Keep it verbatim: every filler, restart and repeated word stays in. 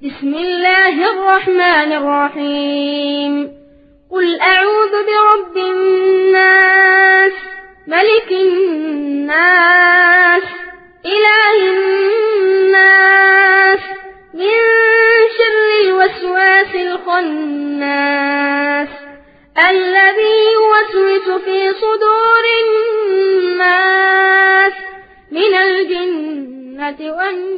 بسم الله الرحمن الرحيم. قل أعوذ برب الناس، ملك الناس، إله الناس، من شر الوسواس الخناس، الذي يوسوس في صدور الناس من الجنة والناس.